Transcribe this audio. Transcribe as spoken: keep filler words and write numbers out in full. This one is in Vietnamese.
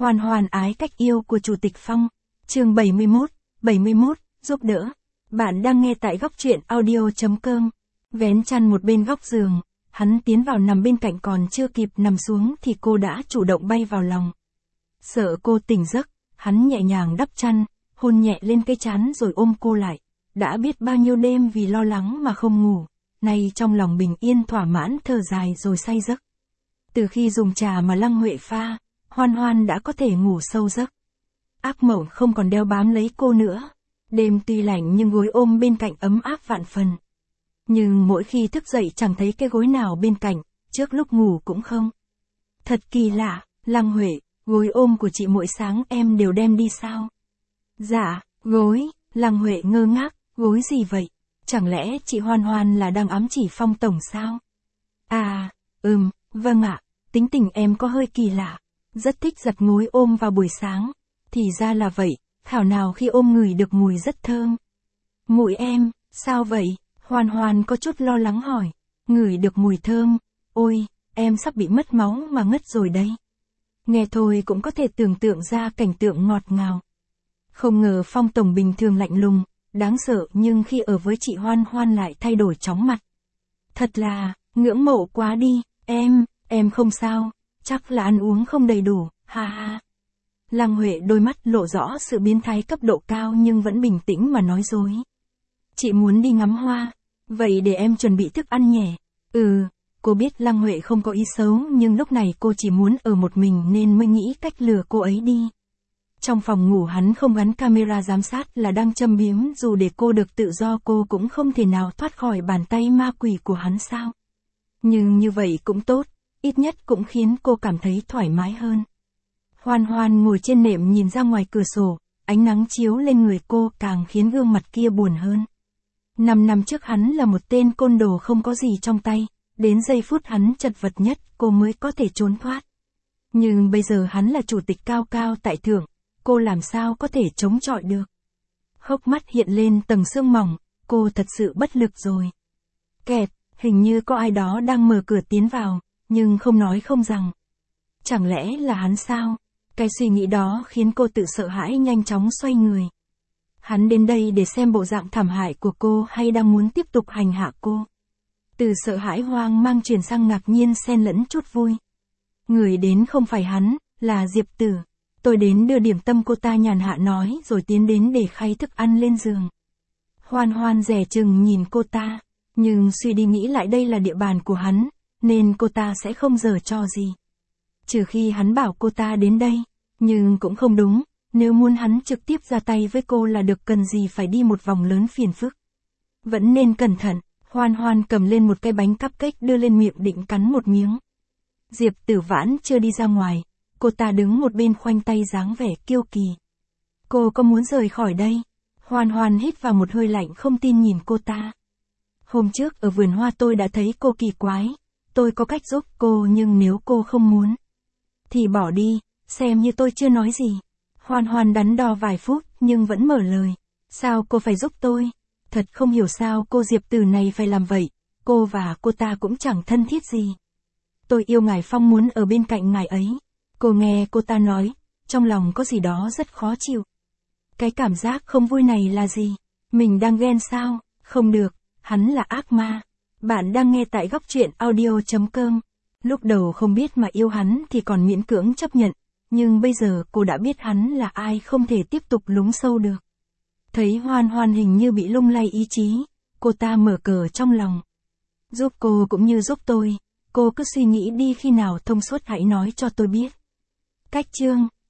Hoan hoan ái cách yêu của Chủ tịch Phong. Chương bảy mươi mốt, bảy mươi mốt, giúp đỡ. Bạn đang nghe tại góc truyện audio chấm com. Vén chăn một bên góc giường, hắn tiến vào nằm bên cạnh, còn chưa kịp nằm xuống thì cô đã chủ động bay vào lòng. Sợ cô tỉnh giấc, hắn nhẹ nhàng đắp chăn, hôn nhẹ lên cái trán rồi ôm cô lại. Đã biết bao nhiêu đêm vì lo lắng mà không ngủ, nay trong lòng bình yên thỏa mãn thở dài rồi say giấc. Từ khi dùng trà mà Lăng Huệ pha, Hoan Hoan đã có thể ngủ sâu giấc. Ác mộng không còn đeo bám lấy cô nữa. Đêm tuy lạnh nhưng gối ôm bên cạnh ấm áp vạn phần. Nhưng mỗi khi thức dậy chẳng thấy cái gối nào bên cạnh, trước lúc ngủ cũng không. Thật kỳ lạ, Lăng Huệ, gối ôm của chị mỗi sáng em đều đem đi sao? Dạ, gối, Lăng Huệ ngơ ngác, gối gì vậy? Chẳng lẽ chị Hoan Hoan là đang ám chỉ Phong tổng sao? À, ừm, vâng ạ, tính tình em có hơi kỳ lạ. Rất thích giặt gối ôm vào buổi sáng. Thì ra là vậy, thảo nào khi ôm ngửi được mùi rất thơm. Mũi em, sao vậy? Hoan Hoan có chút lo lắng hỏi. Ngửi được mùi thơm, ôi, em sắp bị mất máu mà ngất rồi đấy. Nghe thôi cũng có thể tưởng tượng ra cảnh tượng ngọt ngào. Không ngờ Phong tổng bình thường lạnh lùng, đáng sợ, nhưng khi ở với chị Hoan Hoan lại thay đổi chóng mặt. Thật là, ngưỡng mộ quá đi, em, em không sao, chắc là ăn uống không đầy đủ, ha ha. Lăng Huệ đôi mắt lộ rõ sự biến thái cấp độ cao nhưng vẫn bình tĩnh mà nói dối. Chị muốn đi ngắm hoa, vậy để em chuẩn bị thức ăn nhé. Ừ, cô biết Lăng Huệ không có ý xấu nhưng lúc này cô chỉ muốn ở một mình nên mới nghĩ cách lừa cô ấy đi. Trong phòng ngủ hắn không gắn camera giám sát là đang châm biếm, dù để cô được tự do cô cũng không thể nào thoát khỏi bàn tay ma quỷ của hắn sao. Nhưng như vậy cũng tốt, ít nhất cũng khiến cô cảm thấy thoải mái hơn. Hoan Hoan ngồi trên nệm nhìn ra ngoài cửa sổ, ánh nắng chiếu lên người cô càng khiến gương mặt kia buồn hơn. Năm năm trước hắn là một tên côn đồ không có gì trong tay, đến giây phút hắn chật vật nhất cô mới có thể trốn thoát. Nhưng bây giờ hắn là chủ tịch cao cao tại thượng, cô làm sao có thể chống chọi được. Hốc mắt hiện lên tầng sương mỏng, cô thật sự bất lực rồi. Kẹt, hình như có ai đó đang mở cửa tiến vào, nhưng không nói không rằng. Chẳng lẽ là hắn sao? Cái suy nghĩ đó khiến cô tự sợ hãi nhanh chóng xoay người. Hắn đến đây để xem bộ dạng thảm hại của cô hay đang muốn tiếp tục hành hạ cô? Từ sợ hãi hoang mang chuyển sang ngạc nhiên xen lẫn chút vui. Người đến không phải hắn, là Diệp Tử. Tôi đến đưa điểm tâm, cô ta nhàn hạ nói rồi tiến đến để khay thức ăn lên giường. Hoan Hoan dè chừng nhìn cô ta, nhưng suy đi nghĩ lại đây là địa bàn của hắn, nên cô ta sẽ không giở trò gì. Trừ khi hắn bảo cô ta đến đây, nhưng cũng không đúng, nếu muốn hắn trực tiếp ra tay với cô là được, cần gì phải đi một vòng lớn phiền phức. Vẫn nên cẩn thận. Hoan Hoan cầm lên một cái bánh cupcake đưa lên miệng định cắn một miếng. Diệp Tử Vãn chưa đi ra ngoài, cô ta đứng một bên khoanh tay dáng vẻ kiêu kỳ. Cô có muốn rời khỏi đây? Hoan Hoan hít vào một hơi lạnh không tin nhìn cô ta. Hôm trước ở vườn hoa tôi đã thấy cô kỳ quái, tôi có cách giúp cô nhưng nếu cô không muốn thì bỏ đi, xem như tôi chưa nói gì. Hoan Hoan đắn đo vài phút nhưng vẫn mở lời. Sao cô phải giúp tôi? Thật không hiểu sao cô Diệp Tử này phải làm vậy, cô và cô ta cũng chẳng thân thiết gì. Tôi yêu ngài Phong, muốn ở bên cạnh ngài ấy. Cô nghe cô ta nói, trong lòng có gì đó rất khó chịu. Cái cảm giác không vui này là gì? Mình đang ghen sao? Không được, hắn là ác ma. Bạn đang nghe tại góc truyện audio chấm com. Lúc đầu không biết mà yêu hắn thì còn miễn cưỡng chấp nhận, nhưng bây giờ cô đã biết hắn là ai, không thể tiếp tục lún sâu được. Thấy Hoan Hoan hình như bị lung lay ý chí, cô ta mở cờ trong lòng. Giúp cô cũng như giúp tôi, cô cứ suy nghĩ đi, khi nào thông suốt hãy nói cho tôi biết. Cách chương